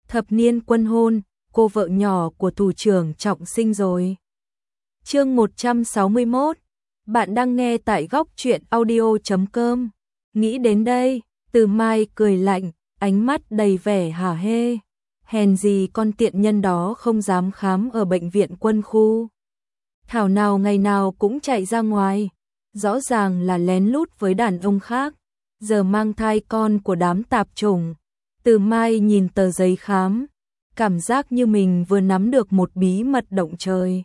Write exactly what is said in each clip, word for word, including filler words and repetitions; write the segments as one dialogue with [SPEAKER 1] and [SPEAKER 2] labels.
[SPEAKER 1] Thập niên quân hôn, cô vợ nhỏ của thủ trưởng Trọng Sinh rồi. Chương một trăm sáu mươi mốt. Bạn đang nghe tại góc truyện audio chấm com. Nghĩ đến đây, Từ Mai cười lạnh, ánh mắt đầy vẻ hả hê. Hèn gì con tiện nhân đó không dám khám ở bệnh viện quân khu. Thảo nào ngày nào cũng chạy ra ngoài, rõ ràng là lén lút với đàn ông khác, giờ mang thai con của đám tạp chủng. Từ Mai nhìn tờ giấy khám, cảm giác như mình vừa nắm được một bí mật động trời.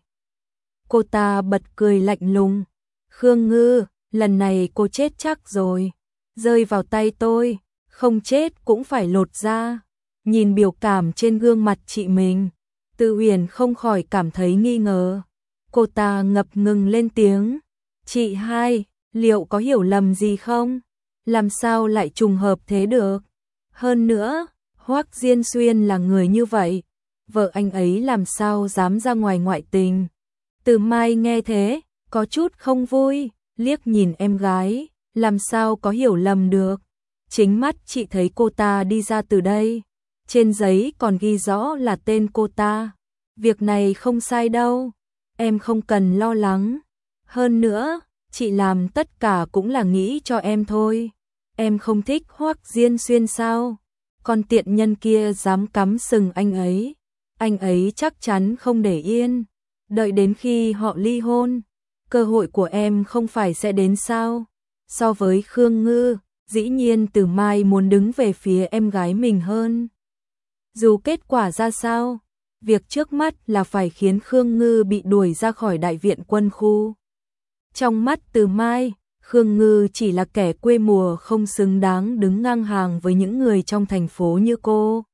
[SPEAKER 1] Cô ta bật cười lạnh lùng. Khương Ngư, lần này cô chết chắc rồi. Rơi vào tay tôi, không chết cũng phải lột da. Nhìn biểu cảm trên gương mặt chị mình, Từ Huyền không khỏi cảm thấy nghi ngờ. Cô ta ngập ngừng lên tiếng. Chị hai, liệu có hiểu lầm gì không? Làm sao lại trùng hợp thế được? Hơn nữa, Hoắc Diên Xuyên là người như vậy, vợ anh ấy làm sao dám ra ngoài ngoại tình? Từ Mai nghe thế, có chút không vui, liếc nhìn em gái, làm sao có hiểu lầm được? Chính mắt chị thấy cô ta đi ra từ đây, trên giấy còn ghi rõ là tên cô ta. Việc này không sai đâu, em không cần lo lắng. Hơn nữa, chị làm tất cả cũng là nghĩ cho em thôi. Em không thích Hoắc Diên Xuyên sao? Con tiện nhân kia dám cắm sừng anh ấy, anh ấy chắc chắn không để yên. Đợi đến khi họ ly hôn, cơ hội của em không phải sẽ đến sao? So với Khương Ngư, dĩ nhiên Từ Mai muốn đứng về phía em gái mình hơn. Dù kết quả ra sao, việc trước mắt là phải khiến Khương Ngư bị đuổi ra khỏi đại viện quân khu. Trong mắt Từ Mai, Khương Ngư chỉ là kẻ quê mùa không xứng đáng đứng ngang hàng với những người trong thành phố như cô.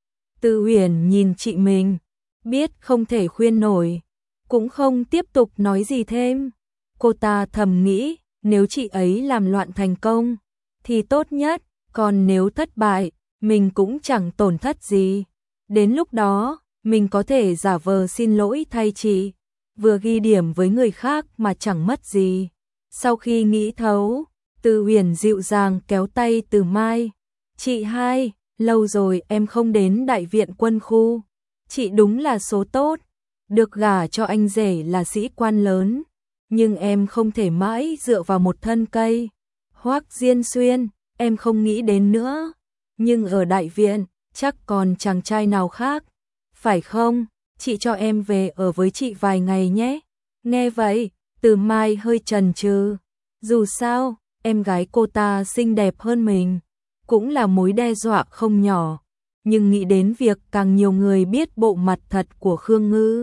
[SPEAKER 1] Từ Huyền nhìn chị mình, biết không thể khuyên nổi, cũng không tiếp tục nói gì thêm. Cô ta thầm nghĩ, nếu chị ấy làm loạn thành công, thì tốt nhất, còn nếu thất bại, mình cũng chẳng tổn thất gì. Đến lúc đó, mình có thể giả vờ xin lỗi thay chị, vừa ghi điểm với người khác mà chẳng mất gì. Sau khi nghĩ thấu, Từ Huyền dịu dàng kéo tay Từ Mai. Chị hai, lâu rồi em không đến đại viện quân khu. Chị đúng là số tốt, được gả cho anh rể là sĩ quan lớn. Nhưng em không thể mãi dựa vào một thân cây. Hoắc Diên Xuyên, em không nghĩ đến nữa. Nhưng ở đại viện, chắc còn chàng trai nào khác. Phải không? Chị cho em về ở với chị vài ngày nhé. Nghe vậy, Từ Mai hơi chần chừ. Dù sao, em gái cô ta xinh đẹp hơn mình, cũng là mối đe dọa không nhỏ. Nhưng nghĩ đến việc càng nhiều người biết bộ mặt thật của Khương Ngư,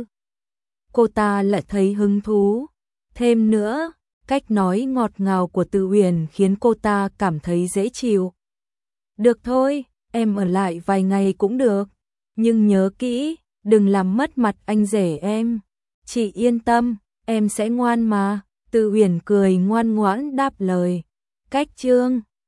[SPEAKER 1] cô ta lại thấy hứng thú. Thêm nữa, cách nói ngọt ngào của Từ Huyền khiến cô ta cảm thấy dễ chịu. Được thôi, em ở lại vài ngày cũng được. Nhưng nhớ kỹ, đừng làm mất mặt anh rể em. Chị yên tâm, em sẽ ngoan mà. Từ Huyền cười ngoan ngoãn đáp lời. Cách chương